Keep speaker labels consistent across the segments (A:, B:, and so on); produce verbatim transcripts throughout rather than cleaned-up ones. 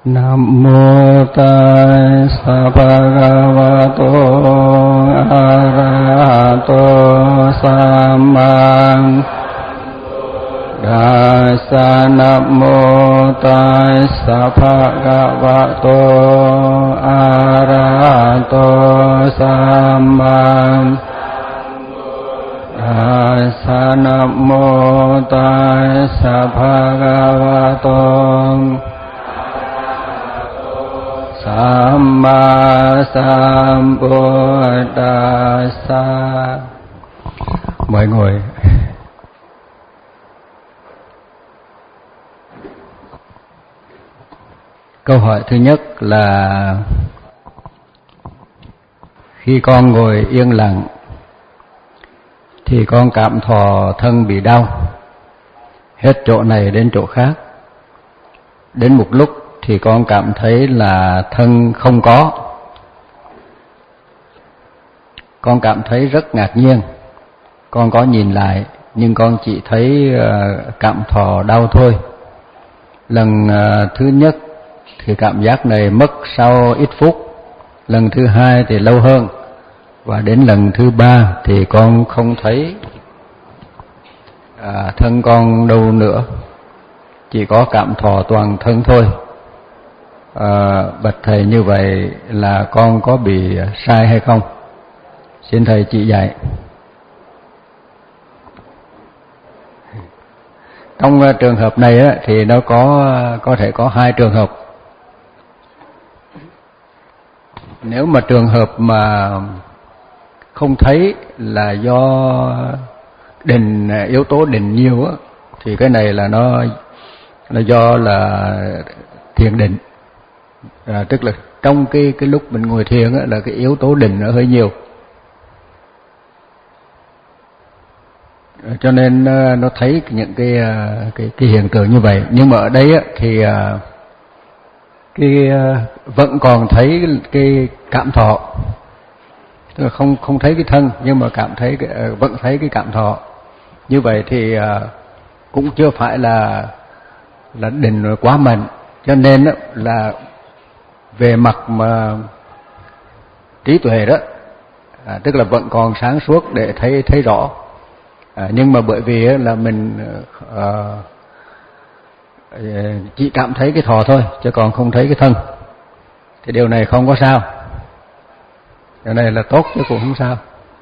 A: Nam mô Tassa Bhagavato Arahato Samma Tassa. Nam mô Tassa Bhagavato Arahato Samma Tassa. Nam mô Tassa Bhagavato Samma Sambuddhassa. Mời ngồi. Câu hỏi thứ nhất là khi con ngồi yên lặng thì con cảm thọ thân bị đau, hết chỗ này đến chỗ khác. Đến một lúc thì con cảm thấy là thân không có. Con cảm thấy rất ngạc nhiên. Con có nhìn lại nhưng con chỉ thấy cảm thọ đau thôi. Lần thứ nhất thì cảm giác này mất sau ít phút, lần thứ hai thì lâu hơn, và đến lần thứ ba thì con không thấy à, thân con đâu nữa, chỉ có cảm thọ toàn thân thôi. À, bạch thầy, như vậy là con có bị sai hay không? Xin thầy chỉ dạy. Trong trường hợp này á, thì nó có có thể có hai trường hợp. Nếu mà trường hợp mà không thấy là do định, yếu tố định nhiều á, thì cái này là nó là do là thiền định. À, tức là trong cái cái lúc mình ngồi thiền á, là cái yếu tố định nó hơi nhiều, à, cho nên nó thấy những cái cái cái hiện tượng như vậy. Nhưng mà ở đây á, thì cái vẫn còn thấy cái, cái cảm thọ, tức là không không thấy cái thân nhưng mà cảm thấy cái, vẫn thấy cái cảm thọ. Như vậy thì cũng chưa phải là là định quá mạnh, cho nên là về mặt mà trí tuệ đó, à, tức là vẫn còn sáng suốt để thấy thấy rõ, à, nhưng mà bởi vì là mình à, chỉ cảm thấy cái thọ thôi chứ còn không thấy cái thân, thì điều này không có sao. Điều này là tốt chứ cũng không sao.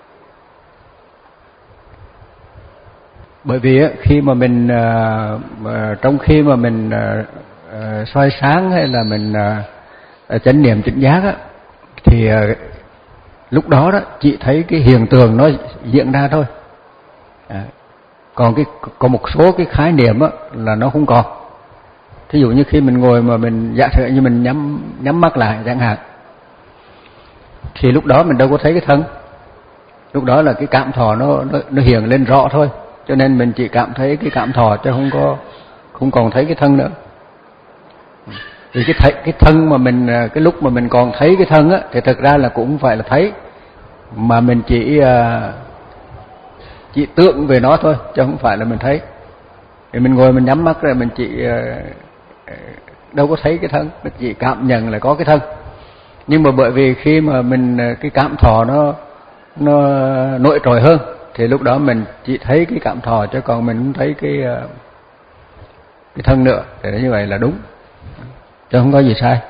A: Bởi vì khi mà mình trong khi mà mình soi sáng hay là mình chánh niệm tỉnh giác á, thì lúc đó đó chỉ thấy cái hiện tượng nó diễn ra thôi, à, còn cái có một số cái khái niệm á là nó không còn. Thí dụ như khi mình ngồi mà mình giả sử như mình nhắm nhắm mắt lại chẳng hạn, thì lúc đó mình đâu có thấy cái thân, lúc đó là cái cảm thọ nó nó, nó hiện lên rõ thôi, cho nên mình chỉ cảm thấy cái cảm thọ chứ không có không còn thấy cái thân nữa. Vì cái thấy, cái thân mà mình cái lúc mà mình còn thấy cái thân á, thì thực ra là cũng không phải là thấy, mà mình chỉ chỉ tưởng về nó thôi chứ không phải là mình thấy. Thì mình ngồi mình nhắm mắt rồi mình chỉ đâu có thấy cái thân, mình chỉ cảm nhận là có cái thân. Nhưng mà bởi vì khi mà mình cái cảm thọ nó nó nổi trội hơn, thì lúc đó mình chỉ thấy cái cảm thọ chứ còn mình không thấy cái cái thân nữa. Thì như vậy là đúng, chứ không có gì sai.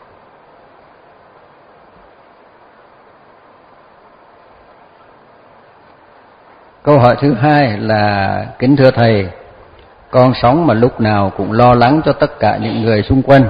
A: Câu hỏi thứ hai là: kính thưa thầy, con sống mà lúc nào cũng lo lắng cho tất cả những người xung quanh,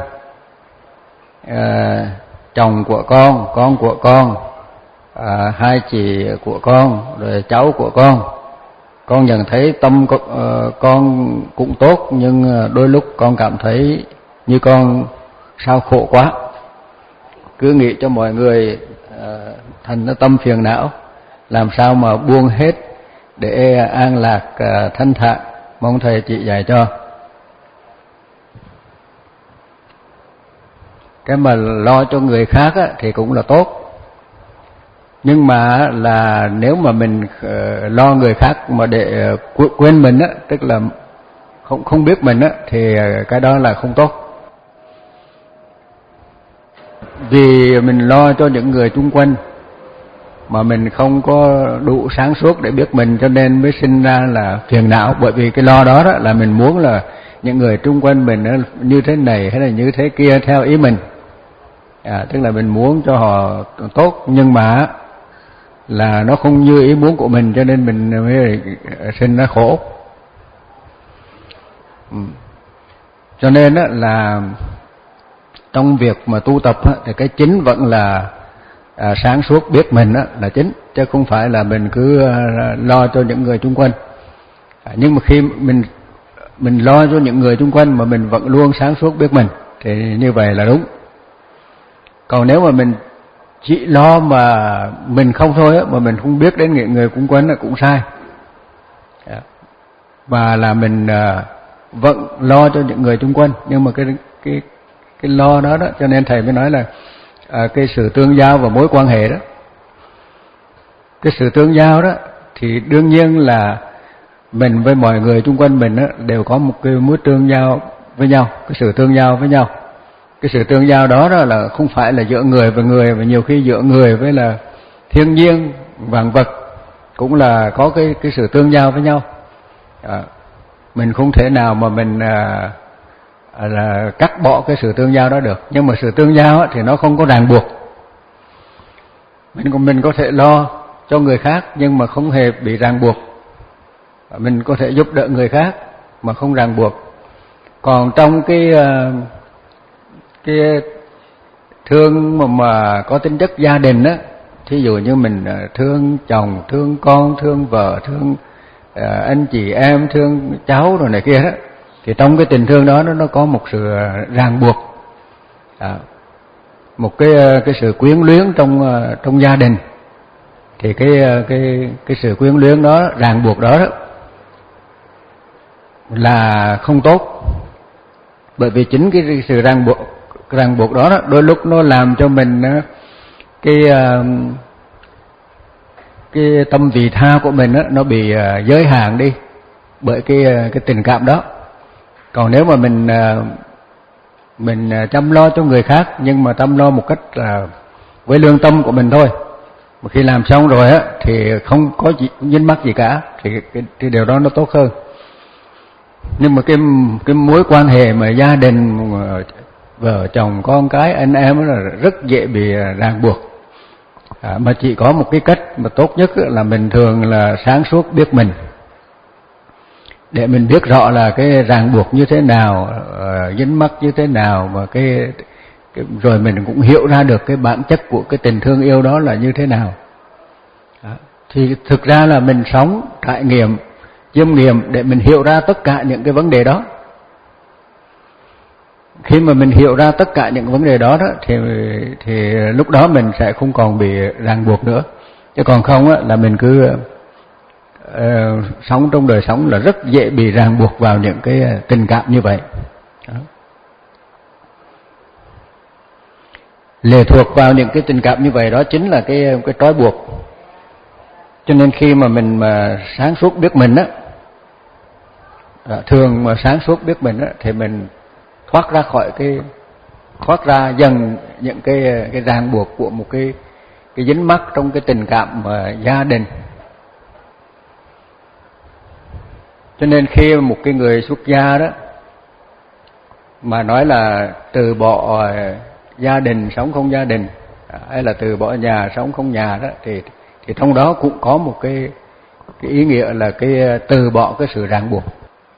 A: à, chồng của con, con của con, à, hai chị của con, rồi cháu của con. Con nhận thấy tâm con, uh, con cũng tốt, nhưng đôi lúc con cảm thấy như con sao khổ quá, cứ nghĩ cho mọi người uh, thành nó tâm phiền não, làm sao mà buông hết để an lạc uh, thanh thản. Mong thầy chỉ dạy cho. Cái mà lo cho người khác á, thì cũng là tốt, nhưng mà là nếu mà mình uh, lo người khác mà để uh, quên mình á, tức là không không biết mình á, thì cái đó là không tốt. vì mình lo cho những người chung quanh mà mình không có đủ sáng suốt để biết mình, cho nên mới sinh ra là phiền não. Bởi vì cái lo đó, đó là mình muốn là những người chung quanh mình như thế này hay là như thế kia theo ý mình, à, tức là mình muốn cho họ tốt, nhưng mà là nó không như ý muốn của mình, cho nên mình mới sinh ra khổ. Ừ. Cho nên đó là trong việc mà tu tập á, thì cái chính vẫn là à, sáng suốt biết mình á, là chính, chứ không phải là mình cứ à, lo cho những người chung quanh. À, nhưng mà khi mình mình lo cho những người chung quanh mà mình vẫn luôn sáng suốt biết mình thì như vậy là đúng. Còn nếu mà mình chỉ lo mà mình không thôi á, mà mình không biết đến những người chung quanh là cũng sai. À, và là mình à, vẫn lo cho những người chung quanh, nhưng mà cái cái cái lo đó đó, cho nên thầy mới nói là à, cái sự tương giao và mối quan hệ đó. Cái sự tương giao đó thì đương nhiên là mình với mọi người chung quanh mình đó, đều có một cái mối tương giao với nhau, cái sự tương giao với nhau. Cái sự tương giao đó, đó là không phải là giữa người và người, mà nhiều khi giữa người với là thiên nhiên, vạn vật cũng là có cái cái sự tương giao với nhau. À, mình không thể nào mà mình à, là cắt bỏ cái sự tương giao đó được. Nhưng mà sự tương giao thì nó không có ràng buộc. Mình mình có thể lo cho người khác nhưng mà không hề bị ràng buộc. Mình có thể giúp đỡ người khác mà không ràng buộc. Còn trong cái cái thương mà, mà có tính chất gia đình á, thí dụ như mình thương chồng, thương con, thương vợ, thương anh chị em, thương cháu rồi này kia đó, thì trong cái tình thương đó nó có một sự ràng buộc, à, một cái cái sự quyến luyến trong trong gia đình. Thì cái cái cái sự quyến luyến đó, ràng buộc đó, đó là không tốt. Bởi vì chính cái sự ràng buộc ràng buộc đó, đó đôi lúc nó làm cho mình cái cái tâm vị tha của mình đó, nó bị giới hạn đi bởi cái cái tình cảm đó. Còn nếu mà mình mình chăm lo cho người khác nhưng mà chăm lo một cách là với lương tâm của mình thôi, mà khi làm xong rồi á thì không có gì dính mắc gì cả, thì cái, cái điều đó nó tốt hơn. Nhưng mà cái cái mối quan hệ mà gia đình, vợ chồng, con cái, anh em là rất dễ bị ràng buộc. À, mà chỉ có một cái cách mà tốt nhất là mình thường là sáng suốt biết mình, để mình biết rõ là cái ràng buộc như thế nào, uh, dính mắc như thế nào, và cái, cái rồi mình cũng hiểu ra được cái bản chất của cái tình thương yêu đó là như thế nào. Đó. Thì thực ra là mình sống, trải nghiệm, chiêm nghiệm để mình hiểu ra tất cả những cái vấn đề đó. Khi mà mình hiểu ra tất cả những vấn đề đó, đó thì thì lúc đó mình sẽ không còn bị ràng buộc nữa. Chứ còn không á, là mình cứ uh, sống trong đời sống là rất dễ bị ràng buộc vào những cái tình cảm như vậy. Đó. Lệ thuộc vào những cái tình cảm như vậy đó chính là cái cái trói buộc. Cho nên khi mà mình mà sáng suốt biết mình á, thường mà sáng suốt biết mình á, thì mình thoát ra khỏi cái thoát ra dần những cái cái ràng buộc của một cái cái dính mắc trong cái tình cảm mà gia đình. Cho nên khi một cái người xuất gia đó mà nói là từ bỏ gia đình sống không gia đình, hay là từ bỏ nhà sống không nhà đó, thì thì trong đó cũng có một cái cái ý nghĩa là cái từ bỏ cái sự ràng buộc.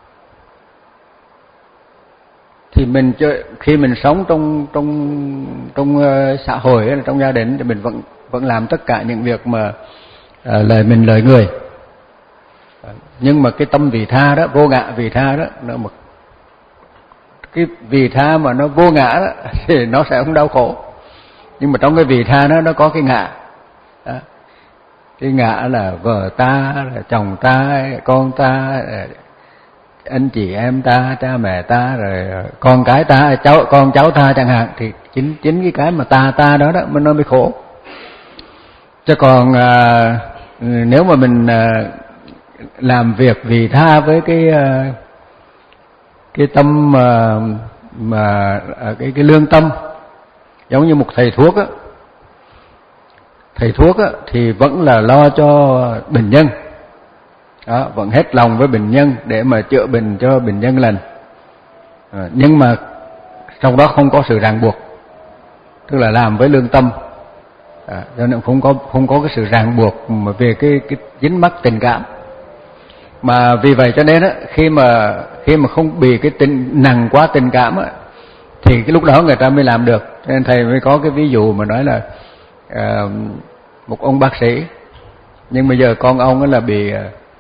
A: Thì mình khi mình sống trong trong trong xã hội hay là trong gia đình thì mình vẫn vẫn làm tất cả những việc mà à, lời mình lời người. Nhưng mà cái tâm vị tha đó, vô ngã vị tha đó, nó một cái vị tha mà nó vô ngã đó thì nó sẽ không đau khổ. Nhưng mà trong cái vị tha đó nó có cái ngã. Đó. Cái ngã là vợ ta, là chồng ta, con ta, anh chị em ta, cha mẹ ta, rồi con cái ta, cháu con cháu ta chẳng hạn, thì chính chính cái cái mà ta ta đó đó nó mới khổ. Chứ còn à, nếu mà mình à, làm việc vì tha với cái à, cái tâm mà, mà à, cái cái lương tâm giống như một thầy thuốc á. Thầy thuốc á, thì vẫn là lo cho bệnh nhân, đó, vẫn hết lòng với bệnh nhân để mà chữa bệnh cho bệnh nhân lành, à, nhưng mà trong đó không có sự ràng buộc, tức là làm với lương tâm, à, cho nên không có không có cái sự ràng buộc mà về cái cái dính mắc tình cảm. Mà vì vậy cho nên á, khi mà khi mà không bị cái tình nặng quá tình cảm á, thì cái lúc đó người ta mới làm được. Cho nên thầy mới có cái ví dụ mà nói là à, một ông bác sĩ, nhưng bây giờ con ông ấy là bị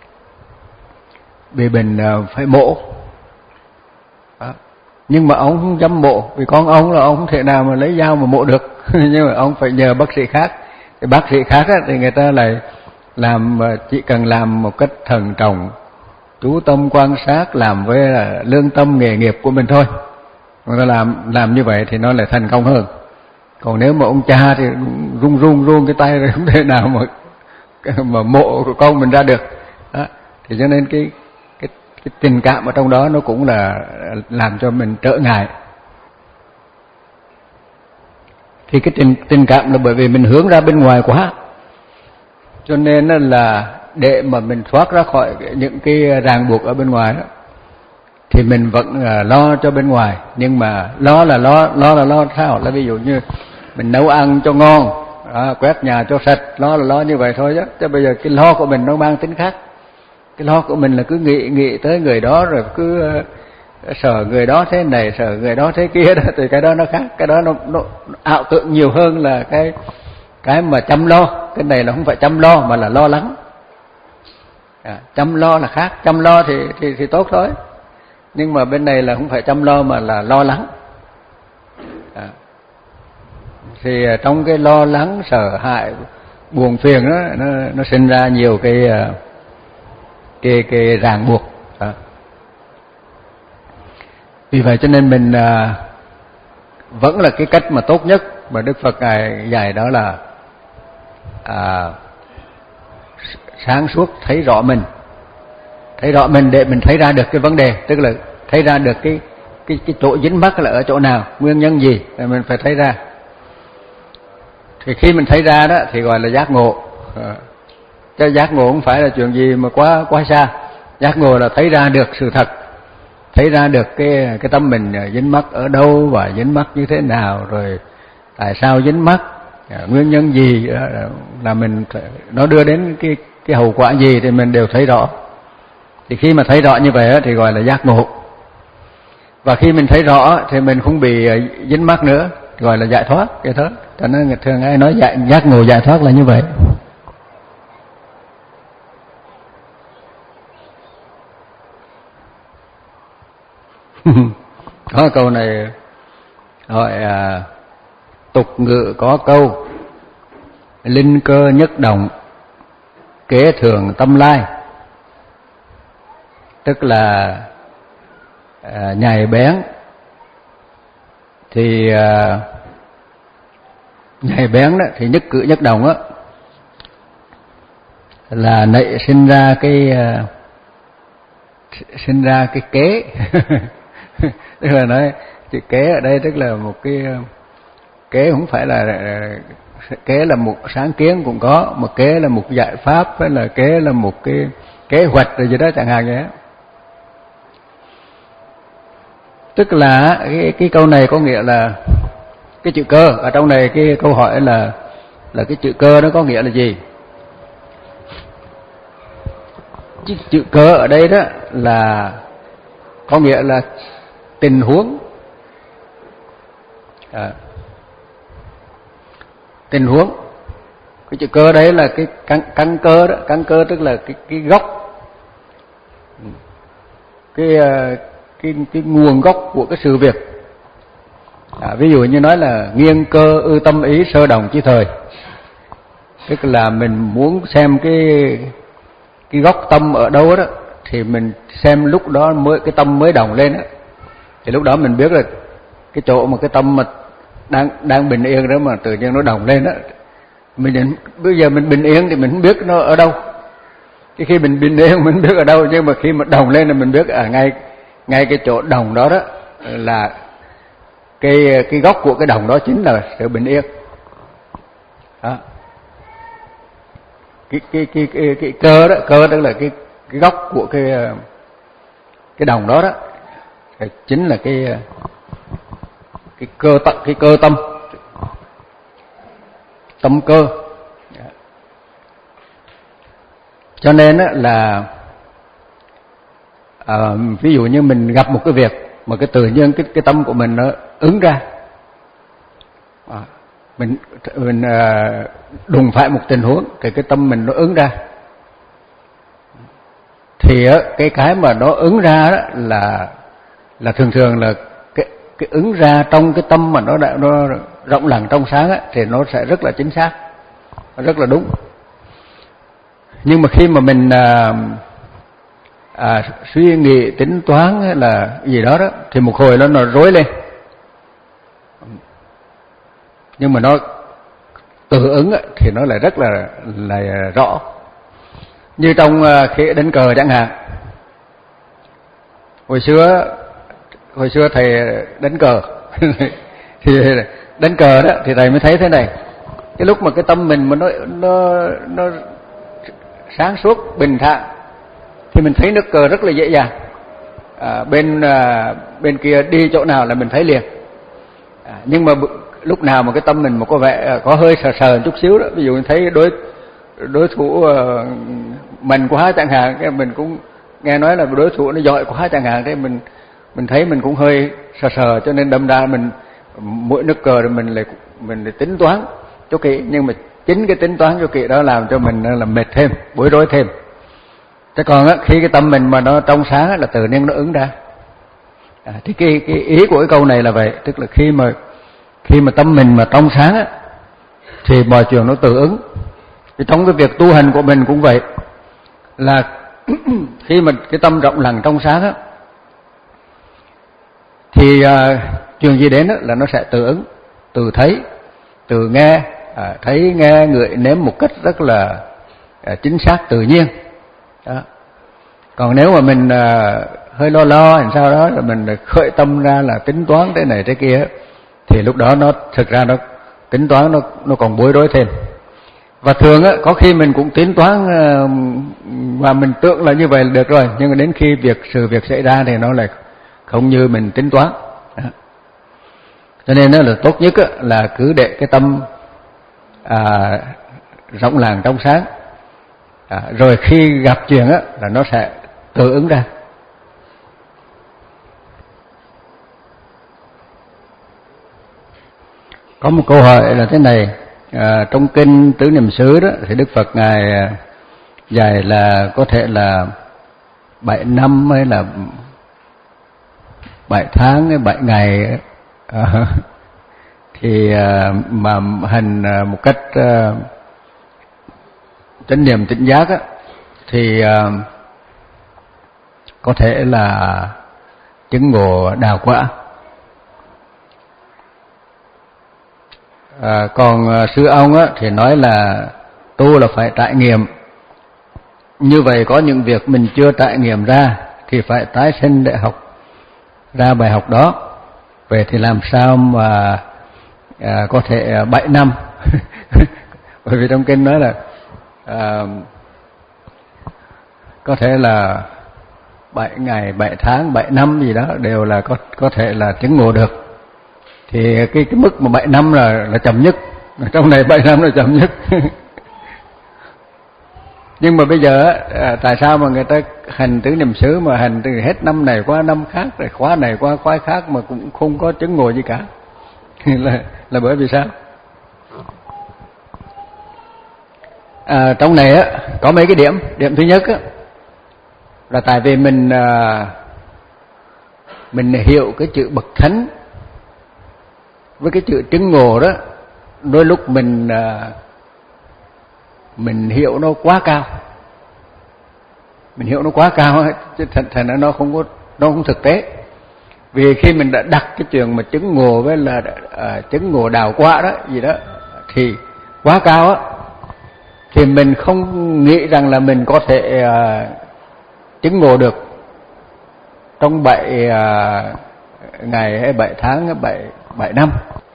A: bị bệnh phải mổ, đó. Nhưng mà ông không dám mổ vì con ông là ông không thể nào mà lấy dao mà mổ được nhưng mà ông phải nhờ bác sĩ khác. Thì bác sĩ khác á, thì người ta lại làm, chỉ cần làm một cách thận trọng, chú tâm quan sát, làm với là lương tâm nghề nghiệp của mình thôi. Người ta làm làm như vậy thì nó lại thành công hơn. Còn nếu mà ông cha thì run run run cái tay rồi không thể nào mà mà mộ của con mình ra được, đó. Thì cho nên cái cái cái tình cảm ở trong đó nó cũng là làm cho mình trở ngại. Thì cái tình tình cảm là bởi vì mình hướng ra bên ngoài quá, cho nên là để mà mình thoát ra khỏi những cái ràng buộc ở bên ngoài đó, thì mình vẫn lo cho bên ngoài. Nhưng mà lo là lo lo là lo sao? Là ví dụ như mình nấu ăn cho ngon, à, quét nhà cho sạch, lo là lo như vậy thôi chứ. Chứ bây giờ cái lo của mình nó mang tính khác. Cái lo của mình là cứ nghĩ nghĩ tới người đó, rồi cứ uh, sợ người đó thế này, sợ người đó thế kia đó, thì cái đó nó khác. Cái đó nó, nó ảo tưởng nhiều hơn là cái cái mà chăm lo. Cái này là không phải chăm lo mà là lo lắng. À, chăm lo là khác, chăm lo thì thì thì tốt thôi. Nhưng mà bên này là không phải chăm lo mà là lo lắng. À, thì trong cái lo lắng, sợ hãi, buồn phiền đó, nó nó sinh ra nhiều cái cái cái ràng buộc. À. Vì vậy cho nên mình à, vẫn là cái cách mà tốt nhất mà Đức Phật ngài dạy, đó là à, sáng suốt thấy rõ mình, thấy rõ mình để mình thấy ra được cái vấn đề, tức là thấy ra được cái cái cái chỗ dính mắc là ở chỗ nào, nguyên nhân gì, thì mình phải thấy ra. Thì khi mình thấy ra đó thì gọi là giác ngộ. À, chứ giác ngộ không phải là chuyện gì mà quá quá xa. Giác ngộ là thấy ra được sự thật, thấy ra được cái cái tâm mình dính mắc ở đâu và dính mắc như thế nào, rồi tại sao dính mắc, nguyên nhân gì, là mình nó đưa đến cái cái hậu quả gì thì mình đều thấy rõ. Thì khi mà thấy rõ như vậy thì gọi là giác ngộ. Và khi mình thấy rõ thì mình không bị dính mắc nữa, gọi là giải thoát. Giải thoát, cho nên người thường ai nói giải, giác ngộ giải thoát là như vậy. Có câu này hỏi à, tục ngữ có câu linh cơ nhất động, kế thường tâm lai. Tức là à, nhạy bén thì à, nhạy bén đó thì nhất cử nhất động á là nảy sinh ra cái à, sinh ra cái kế. Tức là nói chữ kế ở đây tức là một cái kế, không phải là kế là một sáng kiến cũng có, một kế là một giải pháp, hay là kế là một cái kế hoạch rồi gì đó chẳng hạn vậy. Tức là cái, cái câu này có nghĩa là cái chữ cơ ở trong này, cái câu hỏi là là cái chữ cơ nó có nghĩa là gì? Chữ, chữ cơ ở đây đó là có nghĩa là tình huống. À, tình huống. Cái chữ cơ đấy là cái căn, căn cơ đó, căn cơ tức là cái cái gốc, cái cái cái nguồn gốc của cái sự việc. À, ví dụ như nói là nghiêng cơ ư tâm ý sơ đồng chi thời, tức là mình muốn xem cái cái gốc tâm ở đâu đó, thì mình xem lúc đó mới cái tâm mới đồng lên đó. Thì lúc đó mình biết là cái chỗ mà cái tâm mà đang đang bình yên đó mà tự nhiên nó đồng lên đó, mình bây giờ mình bình yên thì mình không biết nó ở đâu. Cái khi mình bình yên mình biết ở đâu, nhưng mà khi mà đồng lên là mình biết ở ngay ngay cái chỗ đồng đó đó là cái cái gốc của cái đồng đó chính là sự bình yên. Đó. Cái, cái cái cái cái cơ đó, cơ đó là cái cái gốc của cái cái đồng đó đó, chính là cái cái cơ tâm, cái cơ tâm, tâm cơ. Cho nên á là à, ví dụ như mình gặp một cái việc mà cái tự nhiên cái cái tâm của mình nó ứng ra, à, mình mình à, đụng phải một tình huống thì cái tâm mình nó ứng ra, thì á, cái cái mà nó ứng ra đó là là thường thường là cái cái ứng ra trong cái tâm mà nó đã nó rộng lặng trong sáng á, thì nó sẽ rất là chính xác, rất là đúng. Nhưng mà khi mà mình à, à, suy nghĩ tính toán hay là gì đó đó thì một hồi nó nó rối lên, nhưng mà nó tự ứng á, thì nó lại rất là là rõ. Như trong khi đánh cờ chẳng hạn, hồi xưa hồi xưa thầy đánh cờ thì đánh cờ đó thì thầy mới thấy thế này, cái lúc mà cái tâm mình mà nó nó nó sáng suốt bình thản thì mình thấy nước cờ rất là dễ dàng, à, bên à, bên kia đi chỗ nào là mình thấy liền. À, nhưng mà lúc nào mà cái tâm mình mà có vẻ có hơi sờ sờ chút xíu đó, ví dụ mình thấy đối đối thủ uh, mạnh quá chẳng hạn, cái mình cũng nghe nói là đối thủ nó giỏi quá chẳng hạn, thế mình mình thấy mình cũng hơi sờ sờ, cho nên đâm ra mình mỗi nước cờ rồi mình lại mình lại tính toán cho kỹ, nhưng mà chính cái tính toán cho kỹ đó làm cho mình là mệt thêm, bối rối thêm. Thế còn á, khi cái tâm mình mà nó trong sáng á, là tự nhiên nó ứng ra. À, thì cái cái ý của cái câu này là vậy, tức là khi mà khi mà tâm mình mà trong sáng á, thì mọi chuyện nó tự ứng. Thì trong cái việc tu hành của mình cũng vậy, là khi mà cái tâm rộng lặng trong sáng á, thì à, chuyện gì đến á, là nó sẽ tự ứng, từ thấy, từ nghe, à, thấy nghe ngửi nếm một cách rất là à, chính xác tự nhiên. Đó. Còn nếu mà mình à, hơi lo lo làm sao đó rồi mình khởi tâm ra là tính toán thế này thế kia, thì lúc đó nó thực ra nó tính toán nó nó còn bối rối thêm. Và thường á, có khi mình cũng tính toán và mình tưởng là như vậy là được rồi, nhưng mà đến khi việc sự việc xảy ra thì nó lại không như mình tính toán. Đó. Cho nên nó là tốt nhất á, là cứ để cái tâm à, rộng làng trong sáng, à, rồi khi gặp chuyện á, là nó sẽ tự ứng ra. Có một câu hỏi là thế này, à, trong kinh Tứ Niệm xứ đó thì Đức Phật ngài dạy là có thể là bảy năm hay là bảy tháng hay bảy ngày, à, thì à, mà hành một cách à, chánh niệm tỉnh giác á, thì à, có thể là chứng ngộ đào quả. À, còn à, sư ông á, thì nói là tu là phải trải nghiệm. Như vậy có những việc mình chưa trải nghiệm ra thì phải tái sinh để học ra bài học đó. Vậy thì làm sao mà à, có thể bảy năm bởi vì trong kinh nói là à, có thể là bảy ngày, bảy tháng, bảy năm gì đó đều là có có thể là chứng ngộ được. Thì cái cái mức mà bảy năm là là chậm nhất, trong này bảy năm là chậm nhất. Nhưng mà bây giờ à, tại sao mà người ta hành Tứ Niệm xứ mà hành từ hết năm này qua năm khác, rồi khóa này qua khóa khác mà cũng không có chứng ngộ gì cả? là là bởi vì sao? À, trong này á có mấy cái điểm. Điểm thứ nhất á là tại vì mình à, mình hiểu cái chữ bậc thánh với cái chữ chứng ngộ đó, đôi lúc mình à, mình hiểu nó quá cao, mình hiểu nó quá cao chứ thật thành ra nó không có nó không thực tế. Vì khi mình đã đặt cái chuyện mà chứng ngộ với là à, chứng ngộ đào quả đó gì đó thì quá cao á, thì mình không nghĩ rằng là mình có thể à, chứng ngộ được trong bảy à, ngày hay bảy tháng hay bảy bảy năm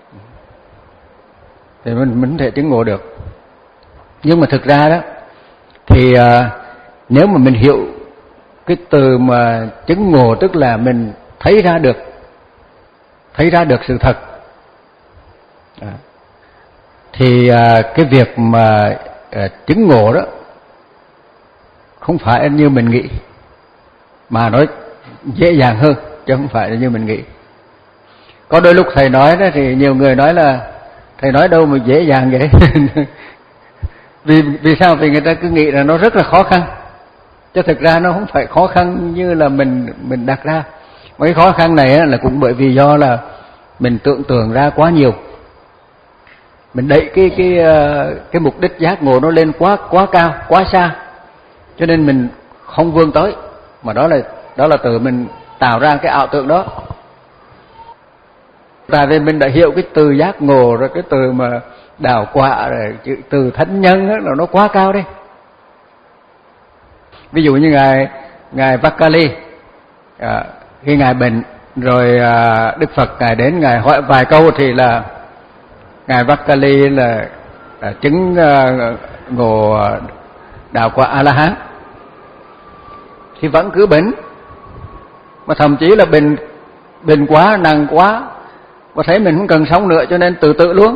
A: thì mình mình có thể chứng ngộ được. Nhưng mà thực ra đó thì à, nếu mà mình hiểu cái từ mà chứng ngộ, tức là mình thấy ra được thấy ra được sự thật, à, thì à, cái việc mà à, chứng ngộ đó không phải như mình nghĩ, mà nó dễ dàng hơn chứ không phải là như mình nghĩ. Có đôi lúc thầy nói đó thì nhiều người nói là thầy nói đâu mà dễ dàng vậy. vì vì sao? Vì người ta cứ nghĩ là nó rất là khó khăn, chứ thực ra nó không phải khó khăn như là mình mình đặt ra. Mấy khó khăn này là cũng bởi vì do là mình tưởng tượng ra quá nhiều, mình đẩy cái cái cái mục đích giác ngộ nó lên quá quá cao, quá xa, cho nên mình không vươn tới, mà đó là đó là tự mình tạo ra cái ảo tưởng đó. Tại vì mình đã hiểu cái từ giác ngộ rồi, cái từ mà đào quả rồi, chữ từ thánh nhân đó, là nó quá cao đi. Ví dụ như ngài ngài Vakali, à, khi ngài bệnh rồi à, Đức Phật ngài đến ngài hỏi vài câu thì là ngài Vakali là, là chứng à, ngộ đạo quả A La Hán, thì vẫn cứ bệnh, mà thậm chí là bệnh bệnh quá, nặng quá, mà thấy mình không cần sống nữa cho nên tự tự luôn.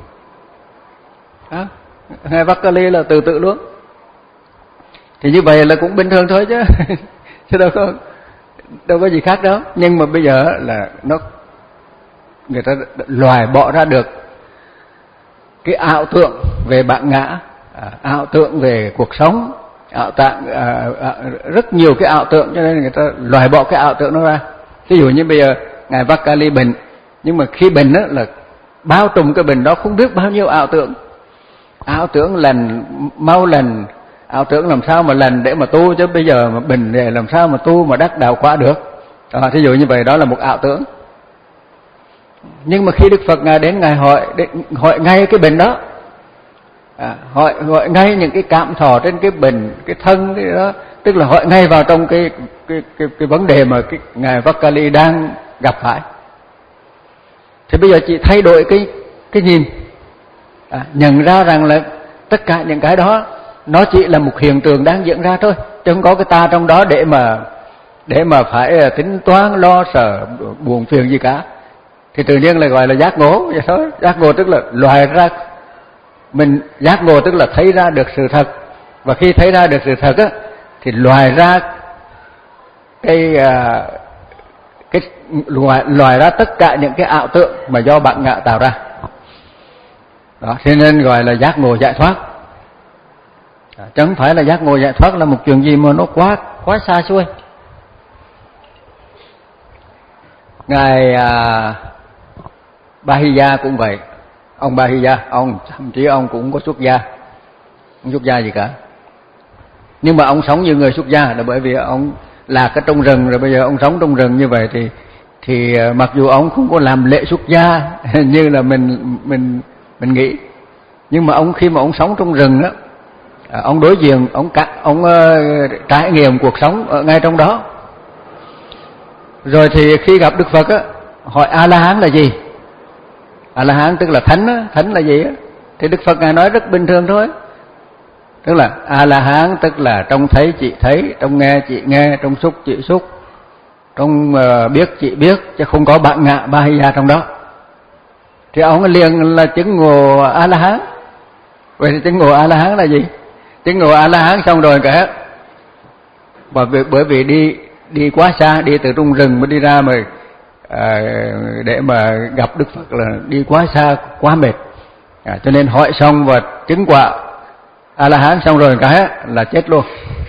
A: À, ngài Vakali là tự tự luôn. Thì như vậy là cũng bình thường thôi chứ, chứ đâu có đâu có gì khác đâu. Nhưng mà bây giờ là nó người ta loại bỏ ra được cái ảo tưởng về bản ngã, à, ảo tưởng về cuộc sống, ảo tưởng à, à, rất nhiều cái ảo tưởng, cho nên người ta loại bỏ cái ảo tưởng nó ra. Ví dụ như bây giờ ngài Vakali bệnh, nhưng mà khi bệnh đó là bao trùm cái bệnh đó không biết bao nhiêu ảo tưởng, ảo tưởng lành mau lành, ảo tưởng làm sao mà lành để mà tu, chứ bây giờ mà bệnh này làm sao mà tu mà đắc đạo quả được. À, thí dụ như vậy, đó là một ảo tưởng. Nhưng mà khi Đức Phật ngài đến ngài hỏi hỏi ngay cái bệnh đó, à, hỏi hỏi ngay những cái cảm thọ trên cái bệnh, cái thân cái đó, tức là hỏi ngay vào trong cái cái cái, cái vấn đề mà cái ngài Vakali đang gặp phải. Thì bây giờ chị thay đổi cái cái nhìn, à, nhận ra rằng là tất cả những cái đó nó chỉ là một hiện tượng đang diễn ra thôi, chứ không có cái ta trong đó để mà để mà phải tính toán lo sợ buồn phiền gì cả. Thì tự nhiên là gọi là giác ngộ vậy thôi. Giác ngộ tức là loại ra, mình giác ngộ tức là thấy ra được sự thật, và khi thấy ra được sự thật á thì loại ra cái cái loại loại ra tất cả những cái ảo tưởng mà do bản ngã tạo ra. Đó, cho nên gọi là giác ngộ giải thoát. À, chứ không phải là giác ngộ giải thoát là một chuyện gì mà nó quá quá xa xôi. Ngài à, Bahiya cũng vậy. Ông Bahiya, ông thậm chí ông cũng có xuất gia, không xuất gia gì cả, nhưng mà ông sống như người xuất gia là bởi vì ông lạc ở trong rừng, rồi bây giờ ông sống trong rừng như vậy thì thì mặc dù ông không có làm lễ xuất gia như là mình mình mình nghĩ, nhưng mà ông khi mà ông sống trong rừng đó, ông đối diện, ông cả ông uh, trải nghiệm cuộc sống ở ngay trong đó. Rồi thì khi gặp Đức Phật á, hỏi A La Hán là gì? A La Hán tức là thánh á, thánh là gì á? Thì Đức Phật ngài nói rất bình thường thôi. Tức là A La Hán tức là trong thấy chị thấy, trong nghe chị nghe, trong xúc chị xúc, trong uh, biết chị biết, chứ không có bản ngã Bahiya trong đó. Thì ông liền là chứng ngộ A La Hán. Vậy thì chứng ngộ A La Hán là gì? Chứng ngộ A La Hán xong rồi cả, và bởi vì đi đi quá xa, đi từ trong rừng mới đi ra mà à, để mà gặp Đức Phật là đi quá xa, quá mệt, à, cho nên hỏi xong và chứng quả A La Hán xong rồi cái là chết luôn,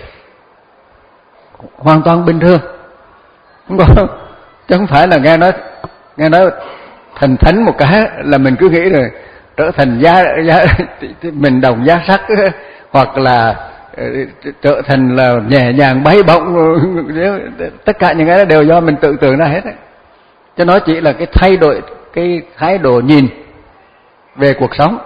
A: hoàn toàn bình thường, không có, chứ không phải là nghe nói nghe nói thành thánh một cái là mình cứ nghĩ rồi trở thành gia, gia mình đồng giá sắc, hoặc là trở thành là nhẹ nhàng bay bổng. Tất cả những cái đó đều do mình tự tưởng ra hết ấy. Cho nó chỉ là cái thay đổi cái thái độ nhìn về cuộc sống.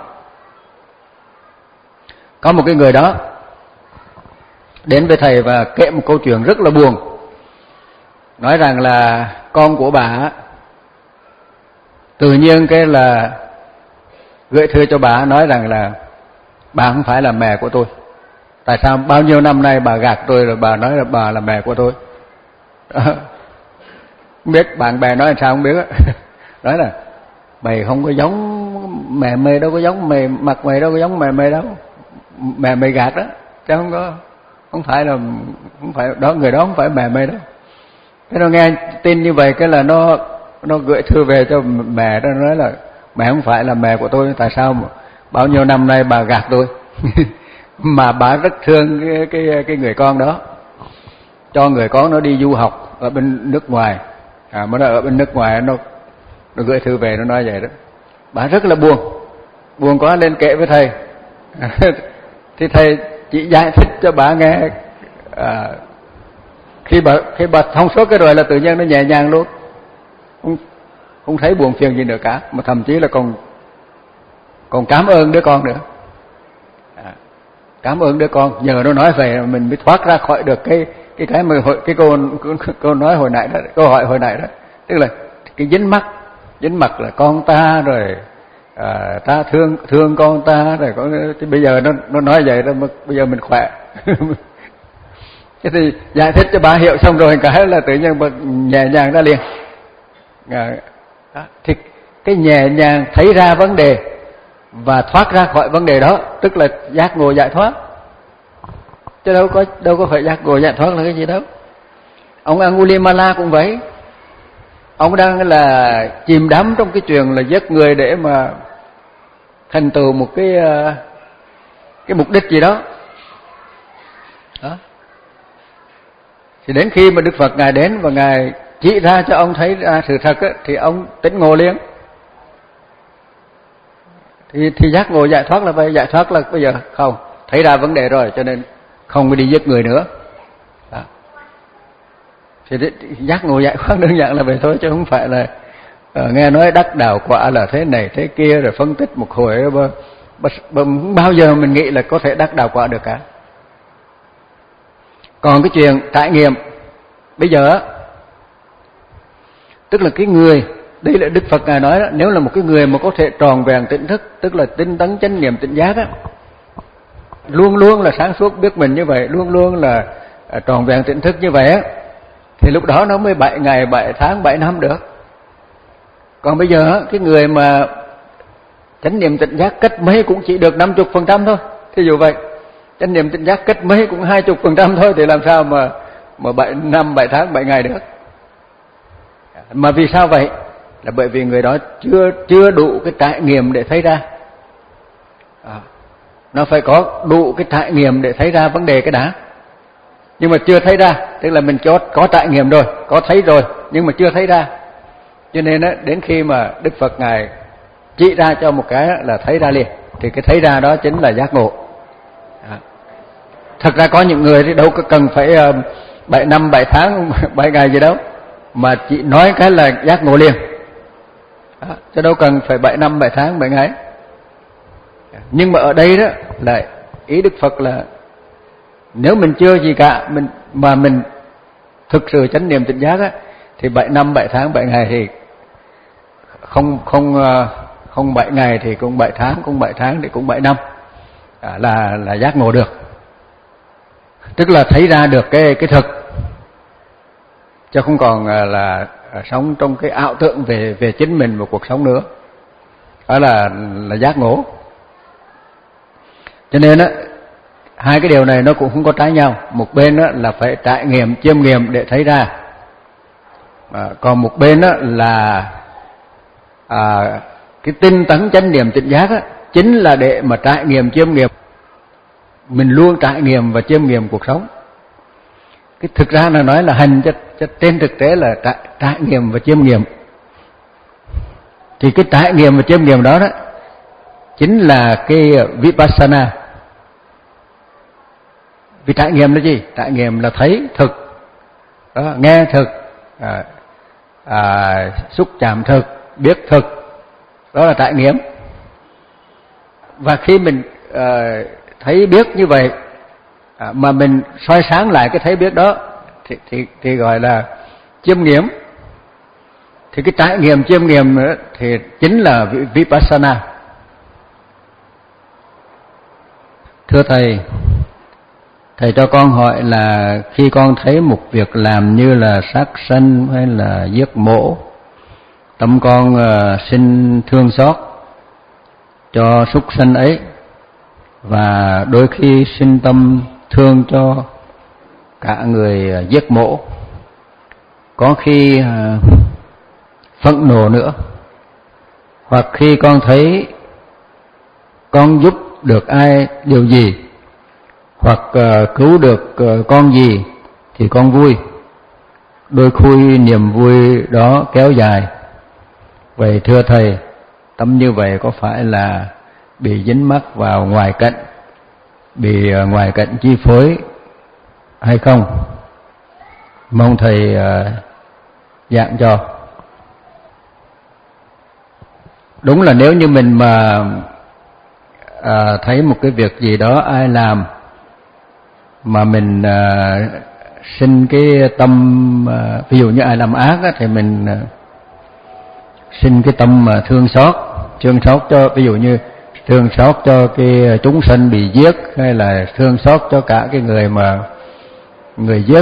A: Có một cái người đó đến với thầy và kể một câu chuyện rất là buồn, nói rằng là con của bà tự nhiên cái là gửi thư cho bà nói rằng là bà không phải là mẹ của tôi. Tại sao bao nhiêu năm nay bà gạt tôi rồi bà nói là bà là mẹ của tôi? Không biết bạn bè nói làm sao không biết á. Nói là mày không có giống mẹ mày, đâu có giống mày, mặt mày đâu có giống mẹ mày đâu, mẹ mày gạt đó, chứ không có, không phải là, không phải đó, người đó không phải mẹ mày đó. Thế nó nghe tin như vậy cái là nó nó gửi thư về cho mẹ, nó nói là mẹ không phải là mẹ của tôi, tại sao mà bao nhiêu năm nay bà gạt tôi? Mà bà rất thương cái, cái cái người con đó, cho người con nó đi du học ở bên nước ngoài. À, mà nó ở bên nước ngoài nó nó gửi thư về nó nói vậy đó. Bà rất là buồn, buồn quá lên kể với thầy. Thì thầy chỉ giải thích cho bà nghe. À, khi bà khi bà thông suốt cái rồi là tự nhiên nó nhẹ nhàng luôn, không không thấy buồn phiền gì nữa cả, mà thậm chí là còn còn cảm ơn đứa con nữa. À, cảm ơn đứa con, nhờ nó nói về mình mới thoát ra khỏi được cái cái cái mà cái cô cô nói hồi nãy đó, câu hỏi hồi nãy đó, tức là cái dính mắc dính mắc là con ta rồi, à, ta thương thương con ta rồi có, thì bây giờ nó nó nói vậy đó, bây giờ mình khỏe. Thế thì giải thích cho bà hiểu xong rồi cái là tự nhiên bà nhẹ nhàng ra liền. À, đó. Thì cái nhẹ nhàng thấy ra vấn đề và thoát ra khỏi vấn đề đó tức là giác ngộ giải thoát, chứ đâu có đâu có phải giác ngộ giải thoát là cái gì đâu. Ông Angulimala cũng vậy, ông đang là chìm đắm trong cái chuyện là giết người để mà thành tựu một cái cái mục đích gì đó. Đó. Thì đến khi mà Đức Phật Ngài đến và Ngài chỉ ra cho ông thấy ra sự thật ấy, thì ông tỉnh ngộ liền. Thì, thì giác ngộ giải thoát là vậy, giải thoát là bây giờ không, thấy ra vấn đề rồi cho nên không có đi giết người nữa. Đó. Thì giác ngộ giải thoát đơn giản là vậy thôi, chứ không phải là uh, nghe nói đắc đạo quả là thế này thế kia rồi phân tích một hồi, không bao giờ mình nghĩ là có thể đắc đạo quả được cả. Còn cái chuyện trải nghiệm bây giờ, tức là cái người, đây là Đức Phật Ngài nói đó, nếu là một cái người mà có thể tròn vẹn tỉnh thức, tức là tinh tấn chánh niệm tỉnh giác á, luôn luôn là sáng suốt biết mình như vậy, luôn luôn là tròn vẹn tỉnh thức như vậy á, thì lúc đó nó mới bảy ngày, bảy tháng, bảy năm được. Còn bây giờ cái người mà chánh niệm tỉnh giác cách mấy cũng chỉ được năm mươi phần trăm thôi, thí dụ vậy, chánh niệm tỉnh giác cách mấy cũng hai mươi phần trăm thôi, thì làm sao mà mà bảy năm, bảy tháng, bảy ngày được? Mà vì sao vậy? Là bởi vì người đó chưa chưa đủ cái trải nghiệm để thấy ra. À, nó phải có đủ cái trải nghiệm để thấy ra vấn đề cái đã. Nhưng mà chưa thấy ra, tức là mình có có trải nghiệm rồi, có thấy rồi, nhưng mà chưa thấy ra. Cho nên á, đến khi mà Đức Phật Ngài chỉ ra cho một cái là thấy ra liền, thì cái thấy ra đó chính là giác ngộ. À. Thật ra có những người thì đâu có cần phải bảy năm, bảy tháng, bảy ngày gì đâu, mà chỉ nói cái là giác ngộ liền. À, chứ đâu cần phải bảy năm, bảy tháng, bảy ngày. Nhưng mà ở đây đó là ý Đức Phật là nếu mình chưa gì cả, mình mà mình thực sự chánh niệm tỉnh giác á, thì bảy năm, bảy tháng, bảy ngày thì không không không bảy ngày thì cũng bảy tháng, cũng bảy tháng thì cũng bảy năm, à, là là giác ngộ được. Tức là thấy ra được cái cái thực, chứ không còn là sống trong cái ảo tưởng về về chính mình và cuộc sống nữa. Đó là là giác ngộ. Cho nên á, hai cái điều này nó cũng không có trái nhau. Một bên á là phải trải nghiệm, chiêm nghiệm để thấy ra, à, còn một bên á là à, cái tinh tấn chánh niệm tỉnh giác á, chính là để mà trải nghiệm, chiêm nghiệm. Mình luôn trải nghiệm và chiêm nghiệm cuộc sống. Cái thực ra là nói là hành, cho, cho trên thực tế là trải, trải nghiệm và chiêm nghiệm. Thì cái trải nghiệm và chiêm nghiệm đó đó chính là cái Vipassana. Vì trải nghiệm là gì? Trải nghiệm là thấy thực, đó, nghe thực, à, à, xúc chạm thực, biết thực, đó là trải nghiệm. Và khi mình à, thấy biết như vậy, à, mà mình soi sáng lại cái thấy biết đó thì, thì, thì gọi là chiêm nghiệm. Thì cái trải nghiệm chiêm nghiệm nữa thì chính là Vipassana. Thưa Thầy, Thầy cho con hỏi là khi con thấy một việc làm như là sát sanh hay là giết mổ, tâm con uh, sinh thương xót cho súc sanh ấy, và đôi khi sinh tâm thương cho cả người uh, giết mổ, có khi uh, phẫn nộ nữa, hoặc khi con thấy con giúp được ai điều gì, hoặc uh, cứu được uh, con gì thì con vui, đôi khi niềm vui đó kéo dài. Vậy thưa Thầy, tâm như vậy có phải là bị dính mắc vào ngoài cảnh, bị uh, ngoài cảnh chi phối hay không? Mong Thầy uh, giảng cho. Đúng là nếu như mình mà à, thấy một cái việc gì đó ai làm mà mình à, sinh cái tâm, à, ví dụ như ai làm ác á, thì mình à, sinh cái tâm mà thương xót, thương xót cho, ví dụ như thương xót cho cái chúng sanh bị giết, hay là thương xót cho cả cái người mà người giết,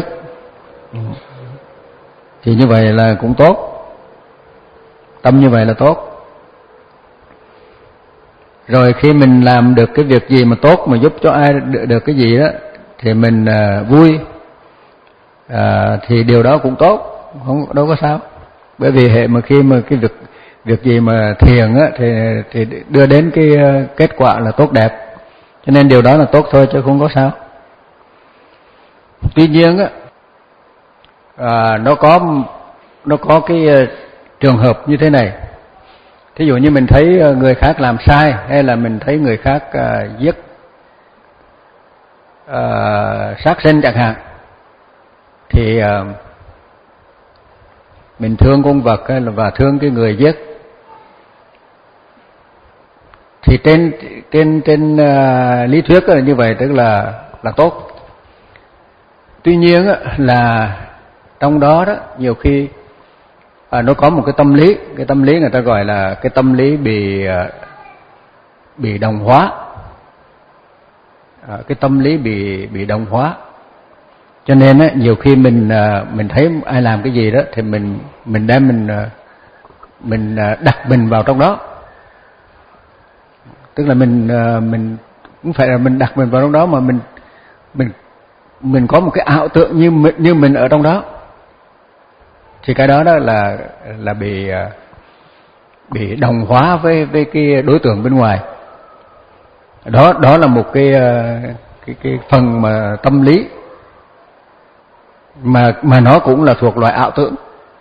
A: thì như vậy là cũng tốt, tâm như vậy là tốt. Rồi khi mình làm được cái việc gì mà tốt, mà giúp cho ai được, được cái gì đó, thì mình à, vui, à, thì điều đó cũng tốt, không đâu có sao. Bởi vì hệ mà khi mà cái việc việc gì mà thiền á, thì thì đưa đến cái kết quả là tốt đẹp, cho nên điều đó là tốt thôi chứ không có sao. Tuy nhiên á, à, nó có nó có cái trường hợp như thế này. Thí dụ như mình thấy người khác làm sai, hay là mình thấy người khác uh, giết uh, sát sinh chẳng hạn, thì uh, mình thương con vật hay là và thương cái người giết, thì trên trên trên uh, lý thuyết là như vậy, tức là là tốt. Tuy nhiên là trong đó đó nhiều khi À, nó có một cái tâm lý, cái tâm lý người ta gọi là cái tâm lý bị bị đồng hóa, à, cái tâm lý bị bị đồng hóa. Cho nên á, nhiều khi mình mình thấy ai làm cái gì đó thì mình mình đem mình mình đặt mình vào trong đó, tức là mình mình cũng phải là mình đặt mình vào trong đó, mà mình mình mình có một cái ảo tưởng như như mình ở trong đó. Thì cái đó đó là là bị bị đồng hóa với với cái đối tượng bên ngoài. Đó đó là một cái cái cái phần mà tâm lý mà mà nó cũng là thuộc loại ảo tưởng.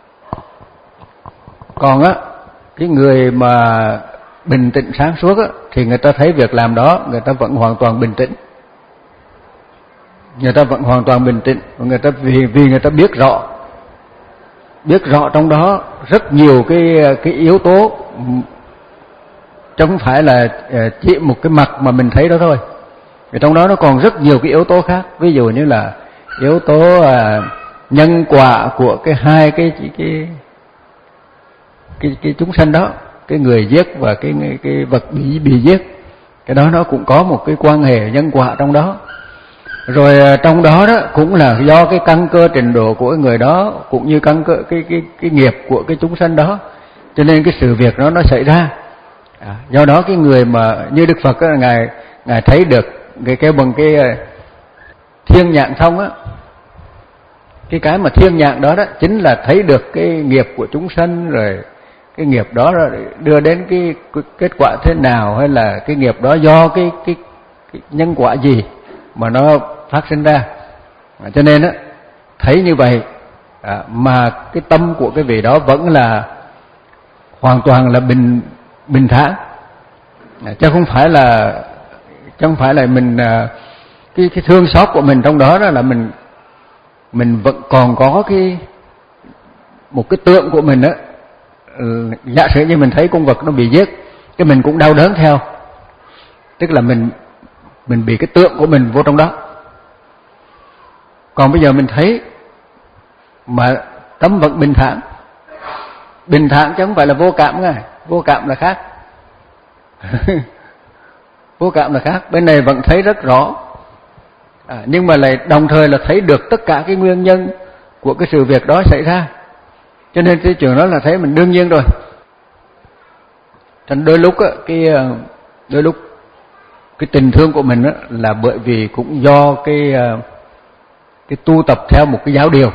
A: Còn á, cái người mà bình tĩnh sáng suốt á, thì người ta thấy việc làm đó người ta vẫn hoàn toàn bình tĩnh. Người ta vẫn hoàn toàn bình tĩnh, người ta vì vì người ta biết rõ biết rõ trong đó rất nhiều cái cái yếu tố, chứ không phải là chỉ một cái mặt mà mình thấy đó thôi. Vì trong đó nó còn rất nhiều cái yếu tố khác, ví dụ như là yếu tố à, nhân quả của cái hai cái cái cái cái, cái chúng sanh đó, cái người giết và cái cái vật bị bị giết, cái đó nó cũng có một cái quan hệ nhân quả trong đó. Rồi trong đó đó cũng là do cái căn cơ trình độ của người đó, cũng như căn cơ cái cái cái nghiệp của cái chúng sanh đó, cho nên cái sự việc đó nó xảy ra. À, do đó cái người mà như Đức Phật đó, ngài ngài thấy được cái cái bằng cái thiên nhãn thông á, cái cái mà thiên nhãn đó đó chính là thấy được cái nghiệp của chúng sanh, rồi cái nghiệp đó đưa đến cái, cái kết quả thế nào, hay là cái nghiệp đó do cái cái, cái nhân quả gì mà nó phát sinh ra. À, cho nên á, thấy như vậy à, mà cái tâm của cái vị đó vẫn là hoàn toàn là bình bình thản, à, chứ không phải là chứ không phải là mình à, cái cái thương xót của mình trong đó đó là mình mình vẫn còn có cái một cái tượng của mình á. Giả sử như mình thấy con vật nó bị giết, cái mình cũng đau đớn theo, tức là mình mình bị cái tượng của mình vô trong đó. Còn bây giờ mình thấy mà tâm vẫn bình thản, bình thản chứ không phải là vô cảm nghe. Vô cảm là khác. Vô cảm là khác. Bên này vẫn thấy rất rõ, à, nhưng mà lại đồng thời là thấy được tất cả cái nguyên nhân của cái sự việc đó xảy ra. Cho nên cái chuyện đó là thấy mình đương nhiên rồi. Thành đôi lúc á, cái đôi lúc cái tình thương của mình á, là bởi vì cũng do cái cái tu tập theo một cái giáo điều.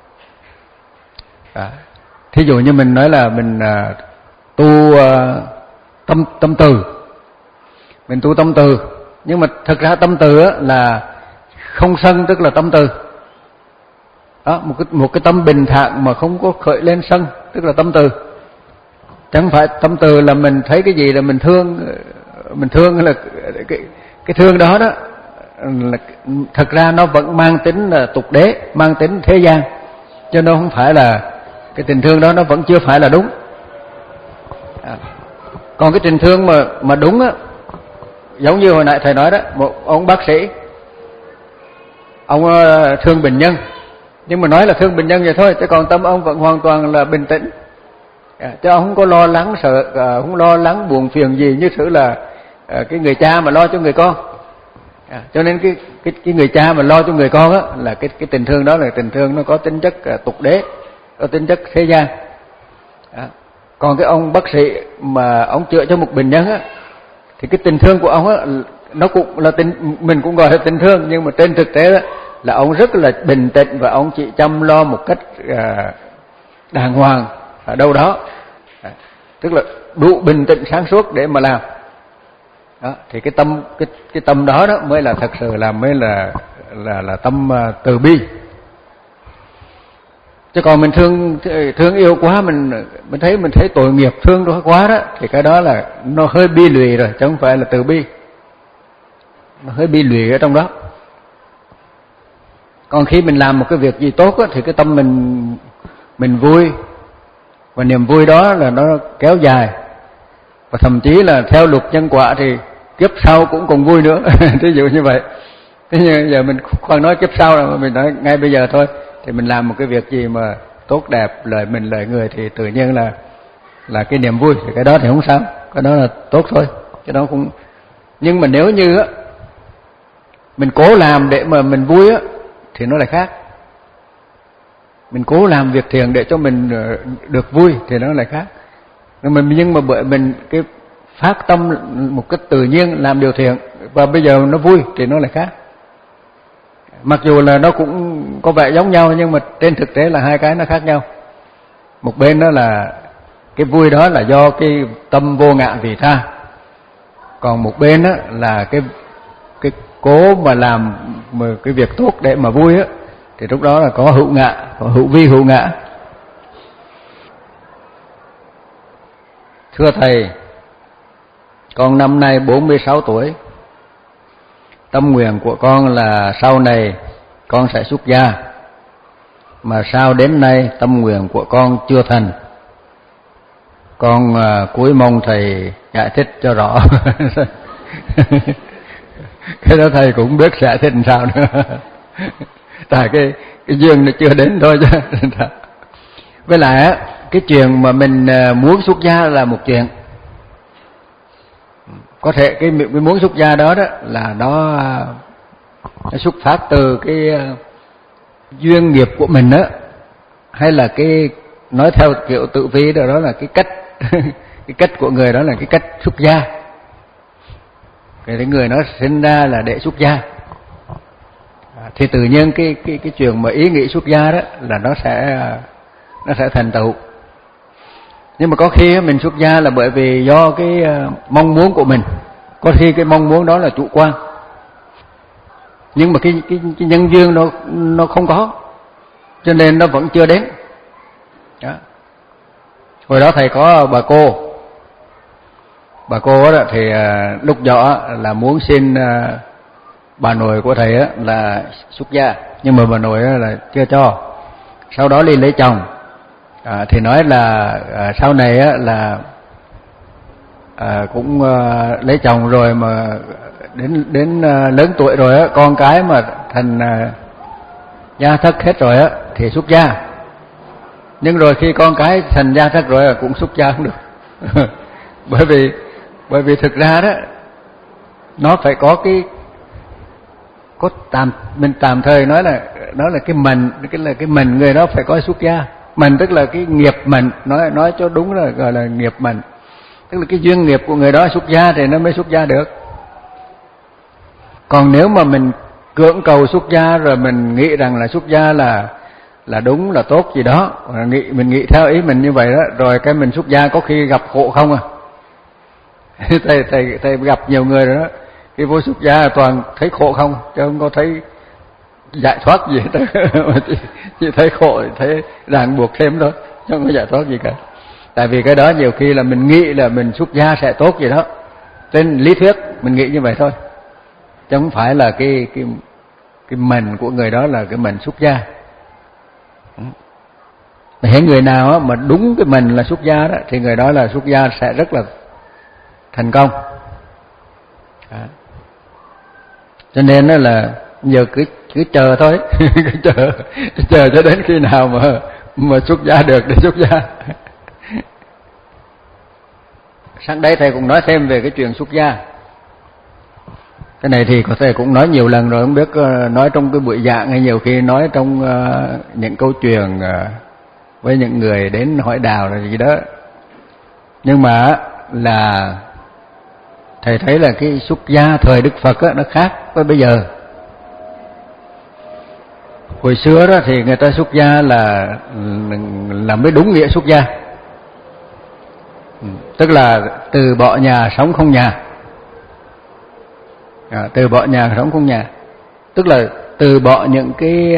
A: À, thí dụ như mình nói là mình uh, tu uh, tâm tâm từ, mình tu tâm từ, nhưng mà thực ra tâm từ á, là không sân, tức là tâm từ. Đó, một cái một cái tâm bình thản mà không có khởi lên sân, tức là tâm từ. Chẳng phải tâm từ là mình thấy cái gì là mình thương, mình thương là cái cái thương đó đó là thật ra nó vẫn mang tính là tục đế, mang tính thế gian, cho nó không phải là cái tình thương đó, nó vẫn chưa phải là đúng. À, còn cái tình thương mà mà đúng á, giống như hồi nãy thầy nói đó, một ông bác sĩ, ông thương bệnh nhân, nhưng mà nói là thương bệnh nhân vậy thôi, chứ còn tâm ông vẫn hoàn toàn là bình tĩnh, à, chứ ông không có lo lắng sợ, à, không lo lắng buồn phiền gì như thử là à, cái người cha mà lo cho người con. À, cho nên cái cái cái người cha mà lo cho người con á, là cái cái tình thương đó là tình thương nó có tính chất à, tục đế, có tính chất thế gian. À, còn cái ông bác sĩ mà ông chữa cho một bệnh nhân á, thì cái tình thương của ông á, nó cũng là tình, mình cũng gọi là tình thương, nhưng mà trên thực tế đó, là ông rất là bình tĩnh và ông chỉ chăm lo một cách à, đàng hoàng ở đâu đó, à, tức là đủ bình tĩnh sáng suốt để mà làm. Đó, thì cái tâm cái cái tâm đó đó mới là thật sự là mới là là là tâm uh, từ bi. Chứ còn mình thương thương yêu quá, mình mình thấy mình thấy tội nghiệp thương nó quá đó, thì cái đó là nó hơi bi lụy rồi, chứ không phải là từ bi. Nó hơi bi lụy ở trong đó. Còn khi mình làm một cái việc gì tốt á, thì cái tâm mình mình vui, và niềm vui đó là nó kéo dài, và thậm chí là theo luật nhân quả thì kiếp sau cũng còn vui nữa. Ví dụ như vậy. Thế nhưng giờ mình khoan nói kiếp sau rồi, mà mình nói ngay bây giờ thôi, thì mình làm một cái việc gì mà tốt đẹp, lợi mình lợi người thì tự nhiên là là cái niềm vui, thì cái đó thì không sao, cái đó là tốt thôi, cái đó cũng. Nhưng mà nếu như á mình cố làm để mà mình vui á thì nó lại khác. Mình cố làm việc thiện để cho mình được vui thì nó lại khác. Nhưng mà nhưng mà bởi mình cái phát tâm một cách tự nhiên làm điều thiện và bây giờ nó vui thì nó lại khác. Mặc dù là nó cũng có vẻ giống nhau, nhưng mà trên thực tế là hai cái nó khác nhau. Một bên đó là cái vui đó là do cái tâm vô ngã vị tha, còn một bên đó là cái cái cố mà làm mà cái việc tốt để mà vui á, thì lúc đó là có hữu ngã, có hữu vi hữu ngã. Thưa thầy, con năm nay bốn mươi sáu tuổi. Tâm nguyện của con là sau này con sẽ xuất gia, mà sao đến nay tâm nguyện của con chưa thành. Con à, cúi mong thầy giải thích cho rõ. Cái đó thầy cũng biết giải thích làm sao nữa. Tại cái cái duyên nó chưa đến thôi chứ. Với lại á, cái chuyện mà mình muốn xuất gia là một chuyện. Có thể cái, cái muốn xuất gia đó đó là nó, nó xuất phát từ cái duyên nghiệp của mình đó, hay là cái nói theo kiểu tự vi đó, đó là cái cách cái cách của người đó là cái cách xuất gia. Cái người nó sinh ra là để xuất gia, thì tự nhiên cái cái cái chuyện mà ý nghĩ xuất gia đó là nó sẽ nó sẽ thành tựu. Nhưng mà có khi mình xuất gia là bởi vì do cái mong muốn của mình, có khi cái mong muốn đó là chủ quan, nhưng mà cái cái, cái nhân duyên nó nó không có, cho nên nó vẫn chưa đến. Đó. Hồi đó thầy có bà cô, bà cô đó thì lúc nhỏ là muốn xin bà nội của thầy là xuất gia, nhưng mà bà nội là chưa cho. Sau đó đi lấy chồng. À, thì nói là à, sau này á, là à, cũng à, lấy chồng rồi mà đến đến à, lớn tuổi rồi á, con cái mà thành à, gia thất hết rồi á thì xuất gia. Nhưng rồi khi con cái thành gia thất rồi cũng xuất gia không được. bởi vì bởi vì thực ra đó nó phải có cái có tạm mình tạm thời nói là nó là cái mệnh, cái là cái mệnh người đó phải có xuất gia. Mệnh tức là cái nghiệp mệnh, nói nói cho đúng là gọi là nghiệp mệnh, tức là cái duyên nghiệp của người đó xuất gia thì nó mới xuất gia được. Còn nếu mà mình cưỡng cầu xuất gia rồi mình nghĩ rằng là xuất gia là là đúng là tốt gì đó, nghĩ mình nghĩ theo ý mình như vậy đó, rồi cái mình xuất gia có khi gặp khổ không à. thầy thầy thầy gặp nhiều người rồi đó, khi vô xuất gia toàn thấy khổ không, chứ không có thấy giải thoát gì hết. chỉ, chỉ thấy khổ, thấy ràng buộc thêm thôi, chứ không có giải thoát gì cả. Tại vì cái đó nhiều khi là mình nghĩ là mình xuất gia sẽ tốt gì đó, trên lý thuyết mình nghĩ như vậy thôi, chứ không phải là cái cái cái mệnh của người đó là cái mệnh xuất gia. Hễ người nào mà đúng cái mệnh là xuất gia đó thì người đó là xuất gia sẽ rất là thành công. Đó. Cho nên đó là giờ cứ cứ chờ thôi, cứ chờ chờ cho đến khi nào mà mà xuất gia được để xuất gia. Sáng đây thầy cũng nói thêm về cái chuyện xuất gia. Cái này thì có thể cũng nói nhiều lần rồi, không biết nói trong cái buổi giảng hay nhiều khi nói trong uh, những câu chuyện uh, với những người đến hỏi đào là gì đó. Nhưng mà là thầy thấy là cái xuất gia thời Đức Phật á, nó khác với bây giờ. Hồi xưa đó thì người ta xuất gia là là mới đúng nghĩa xuất gia, tức là từ bỏ nhà sống không nhà. À, từ bỏ nhà sống không nhà, tức là từ bỏ những cái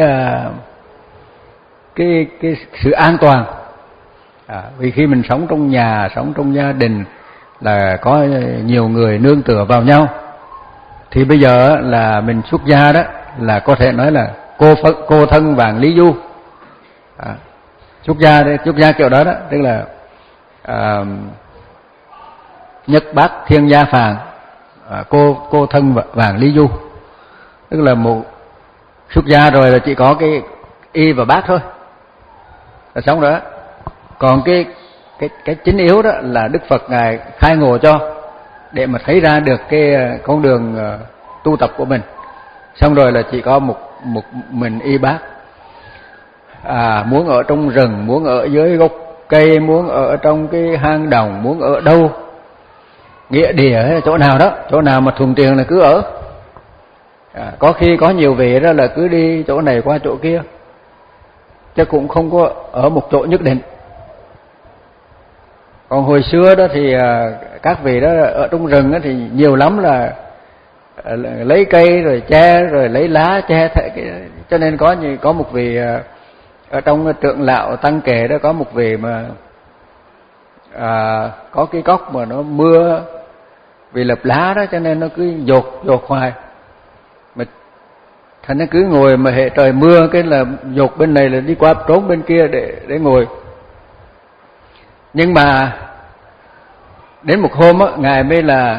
A: cái cái sự an toàn. À, vì khi mình sống trong nhà, sống trong gia đình là có nhiều người nương tựa vào nhau, thì bây giờ là mình xuất gia đó là có thể nói là cô phật, cô thân vàng lý du. À, xuất gia xuất gia kiểu đó đó, tức là à, nhất bát thiên gia phàng, à, cô cô thân vàng lý du, tức là một xuất gia rồi là chỉ có cái y và bát thôi là xong rồi đó. Còn cái cái cái chính yếu đó là Đức Phật ngài khai ngộ cho để mà thấy ra được cái con đường uh, tu tập của mình. Xong rồi là chỉ có một một mình y bát. À, muốn ở trong rừng, muốn ở dưới gốc cây, muốn ở trong cái hang đồng, muốn ở đâu, nghĩa địa chỗ nào đó, chỗ nào mà thuận tiện là cứ ở. À, có khi có nhiều vị đó là cứ đi chỗ này qua chỗ kia, chứ cũng không có ở một chỗ nhất định. Còn hồi xưa đó thì các vị đó ở trong rừng đó thì nhiều lắm là lấy cây rồi che, rồi lấy lá che, cho nên có như có một vị ở trong Trưởng Lão Tăng Kệ đó, có một vị mà à, có cái gốc mà nó mưa vì lập lá đó, cho nên nó cứ dột dột hoài, mà thành nó cứ ngồi, mà hệ trời mưa cái là dột bên này là đi qua trốn bên kia để để ngồi. Nhưng mà đến một hôm á, ngài mới là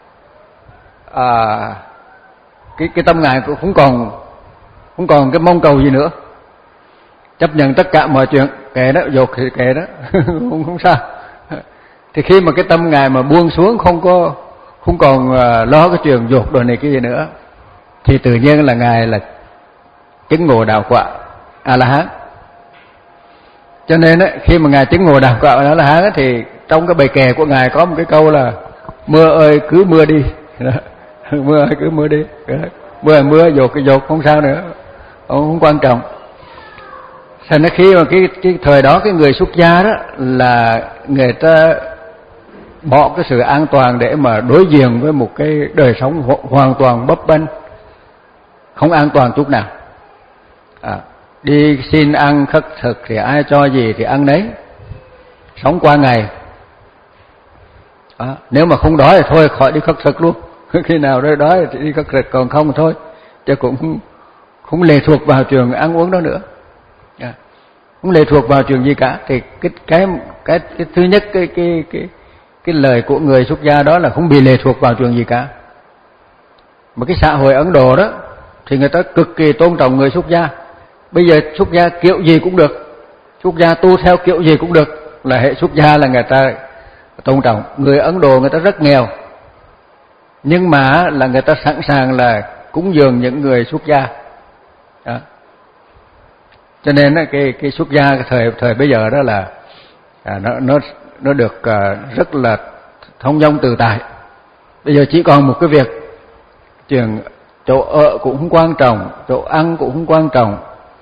A: à, cái cái tâm ngài cũng không còn không còn cái mong cầu gì nữa, chấp nhận tất cả mọi chuyện, kệ đó, dột thì kệ đó, không không sao. Thì khi mà cái tâm ngài mà buông xuống, không có không còn lo cái chuyện dột đồ này cái gì nữa, thì tự nhiên là ngài là chứng ngộ đạo quả A La Hán. Cho nên ấy, khi mà ngài chứng ngộ đạo quả A La Hán thì trong cái bài kệ của ngài có một cái câu là mưa ơi cứ mưa đi. Đó. Mưa ơi cứ mưa đi. Đó. Mưa ơi mưa, dột cái dột không sao nữa, không, không quan trọng. Thành ra khi mà cái cái thời đó cái người xuất gia đó là người ta bỏ cái sự an toàn để mà đối diện với một cái đời sống hoàn toàn bấp bênh, không an toàn chút nào. À, đi xin ăn khất thực thì ai cho gì thì ăn nấy, sống qua ngày. À, nếu mà không đói thì thôi khỏi đi khất thực luôn. Khi nào đó đói thì đi khất thực, còn không thì thôi, chứ cũng không, không lệ thuộc vào chuyện ăn uống đó nữa. À, không lệ thuộc vào chuyện gì cả. Thì cái cái cái, cái thứ nhất cái cái cái cái lời của người xuất gia đó là không bị lệ thuộc vào chuyện gì cả. Mà cái xã hội Ấn Độ đó thì người ta cực kỳ tôn trọng người xuất gia. Bây giờ xuất gia kiểu gì cũng được, Xuất gia tu theo kiểu gì cũng được, là hệ xuất gia là người ta tôn trọng. Người Ấn Độ người ta rất nghèo, nhưng mà là người ta sẵn sàng là cúng dường những người xuất gia. Đó. Cho nên cái cái xuất gia cái thời thời bây giờ đó là à, nó nó nó được à, rất là thông dong tự tại. Bây giờ chỉ còn một cái việc, chuyện chỗ ở cũng không quan trọng, chỗ ăn cũng không quan trọng.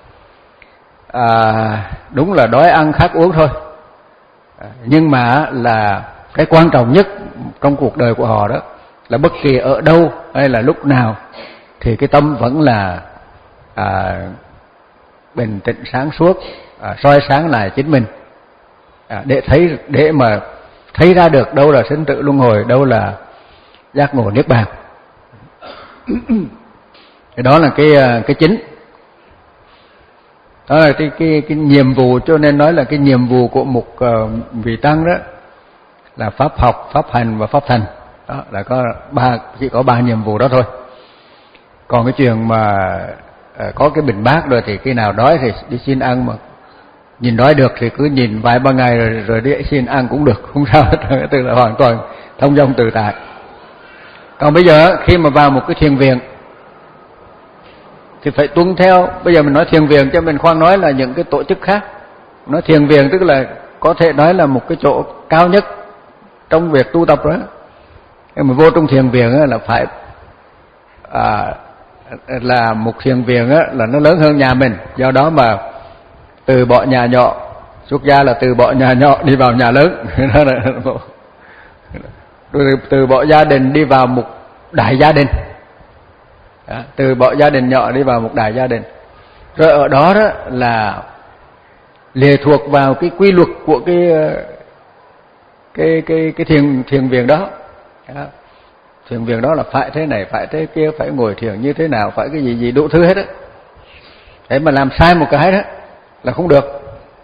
A: À, đúng là đói ăn khát uống thôi, à, nhưng mà là cái quan trọng nhất trong cuộc đời của họ đó là bất kỳ ở đâu hay là lúc nào thì cái tâm vẫn là à, bình tĩnh sáng suốt, à, soi sáng lại chính mình, à, để thấy để mà thấy ra được đâu là sinh tử luân hồi, đâu là giác ngộ niết bàn. Cái đó là cái cái chính. Đó là cái cái cái nhiệm vụ, cho nên nói là cái nhiệm vụ của một uh, vị tăng đó là pháp học, pháp hành và pháp thành. Đó là có ba, chỉ có ba nhiệm vụ đó thôi. Còn cái chuyện mà uh, có cái bình bát rồi thì khi nào đói thì đi xin ăn, mà nhìn đói được thì cứ nhìn vài ba ngày rồi, rồi đi xin ăn cũng được, không sao hết, tức là hoàn toàn thông dong tự tại. Còn bây giờ khi mà vào một cái thiền viện thì phải tuân theo. Bây giờ mình nói thiền viện cho mình khoan nói là những cái tổ chức khác. Nói thiền viện tức là có thể nói là một cái chỗ cao nhất trong việc tu tập đó. Khi mà vô trong thiền viện là phải à, là một thiền viện là nó lớn hơn nhà mình. Do đó mà từ bỏ nhà nhỏ, xuất gia là từ bỏ nhà nhỏ đi vào nhà lớn. Rồi từ bỏ gia đình đi vào một đại gia đình. Đó, từ bỏ gia đình nhỏ đi vào một đại gia đình. Rồi ở đó đó là lệ thuộc vào cái quy luật của cái cái cái cái thiền thiền viện đó. Đó. Thiền viện đó là phải thế này, phải thế kia, phải ngồi thiền như thế nào, phải cái gì gì đủ thứ hết á. Thế mà làm sai một cái đó là không được.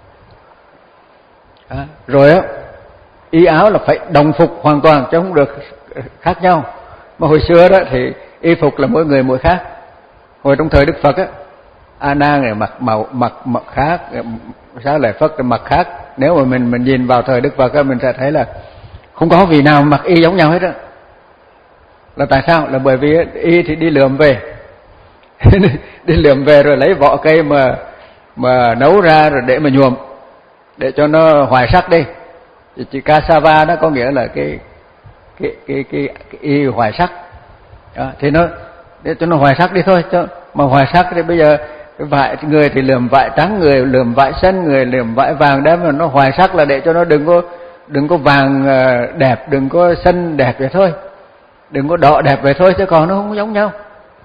A: Đó. Rồi á, y áo là phải đồng phục hoàn toàn chứ không được khác nhau. Mà hồi xưa đó thì y phục là mỗi người mỗi khác. Hồi trong thời Đức Phật á, A Nan này mặc màu mặc mặc khác, Xá Lợi Phất mặc khác. Nếu mà mình mình nhìn vào thời Đức Phật á, mình sẽ thấy là không có vị nào mặc y giống nhau hết á. Là tại sao? Là bởi vì y thì đi lượm về, đi lượm về rồi lấy vỏ cây mà mà nấu ra rồi để mà nhuộm, để cho nó hoài sắc đi. Chỉ cassava nó có nghĩa là cái cái cái cái, cái y hoài sắc. Đó, thì nó để cho nó hoài sắc đi thôi, cho mà hoài sắc thì bây giờ cái vải, người thì lượm vải trắng, người lượm vải xanh, người lượm vải vàng, đấy mà nó hoài sắc là để cho nó đừng có đừng có vàng đẹp, đừng có xanh đẹp vậy thôi, đừng có đỏ đẹp vậy thôi, chứ còn nó không giống nhau.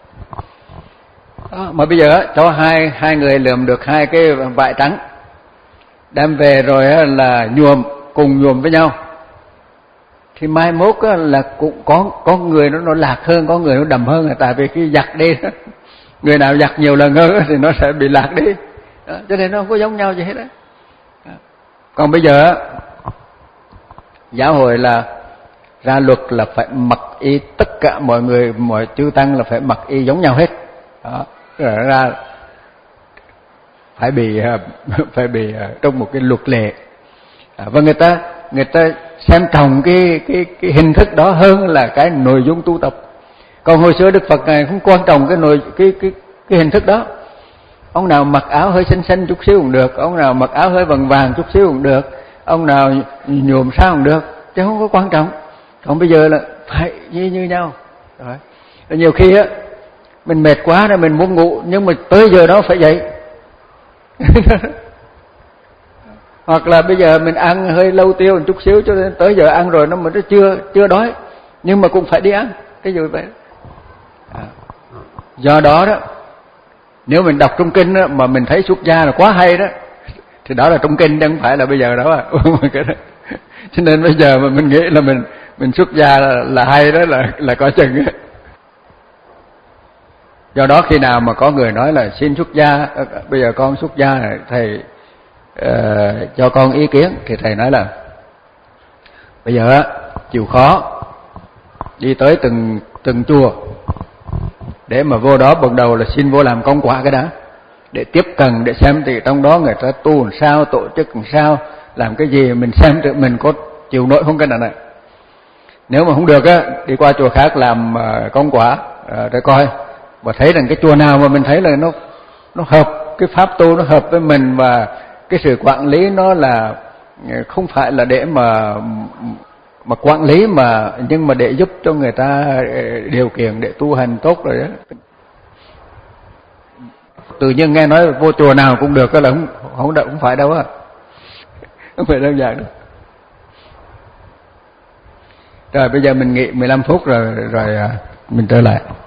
A: Đó, mà bây giờ cho hai hai người lượm được hai cái vải trắng, đem về rồi là nhuộm, cùng nhuộm với nhau, thì mai mốt là cũng có có người nó nó lạc hơn, có người nó đậm hơn, là tại vì khi giặt đi đó, người nào giặt nhiều lần hơn thì nó sẽ bị lạc đi. Đó, cho nên nó không có giống nhau gì hết đó. Đó. Còn bây giờ giáo hội là ra luật là phải mặc y, tất cả mọi người, mọi chư tăng là phải mặc y giống nhau hết. Đó, rồi ra phải bị phải bị trong một cái luật lệ. À, và người ta người ta xem trọng cái cái cái hình thức đó hơn là cái nội dung tu tập. Còn hồi xưa Đức Phật này không quan trọng cái nội cái cái cái hình thức đó. Ông nào mặc áo hơi xanh xanh chút xíu cũng được, ông nào mặc áo hơi vàng vàng chút xíu cũng được, ông nào nhuộm sao cũng được, chứ không có quan trọng. Còn bây giờ là phải như như nhau. Rồi. Rồi nhiều khi á mình mệt quá rồi mình muốn ngủ, nhưng mà tới giờ đó phải dậy. Hoặc là bây giờ mình ăn hơi lâu tiêu một chút xíu, cho nên tới giờ ăn rồi nó mà nó chưa chưa đói, nhưng mà cũng phải đi ăn. Cái gì vậy? À. Do đó đó, nếu mình đọc trong kinh đó, mà mình thấy xuất gia là quá hay đó, thì đó là trong kinh chứ không phải là bây giờ đó. À. Cho nên bây giờ mà mình nghĩ là mình mình xuất gia là, là hay đó là là có chừng. Do đó khi nào mà có người nói là xin xuất gia, bây giờ con xuất gia này, thầy uh, cho con ý kiến, thì thầy nói là bây giờ chịu khó đi tới từng từng chùa để mà vô đó bắt đầu là xin vô làm công quả cái đã. để tiếp cận, để xem thì trong đó người ta tu làm sao, tổ chức làm sao, làm cái gì, mình xem tự mình có chịu nổi không cái này này. Nếu mà không được á, đi qua chùa khác làm công quả để coi, và thấy rằng cái chùa nào mà mình thấy là nó nó hợp cái pháp tu, nó hợp với mình, và cái sự quản lý nó là không phải là để mà mà quản lý mà nhưng mà để giúp cho người ta điều kiện để tu hành tốt rồi đó. Tự nhiên nghe nói vô chùa nào cũng được, cái là không không được, không phải đâu á, không phải đơn giản đâu. Rồi bây giờ mình nghỉ mười lăm phút rồi rồi mình trở lại.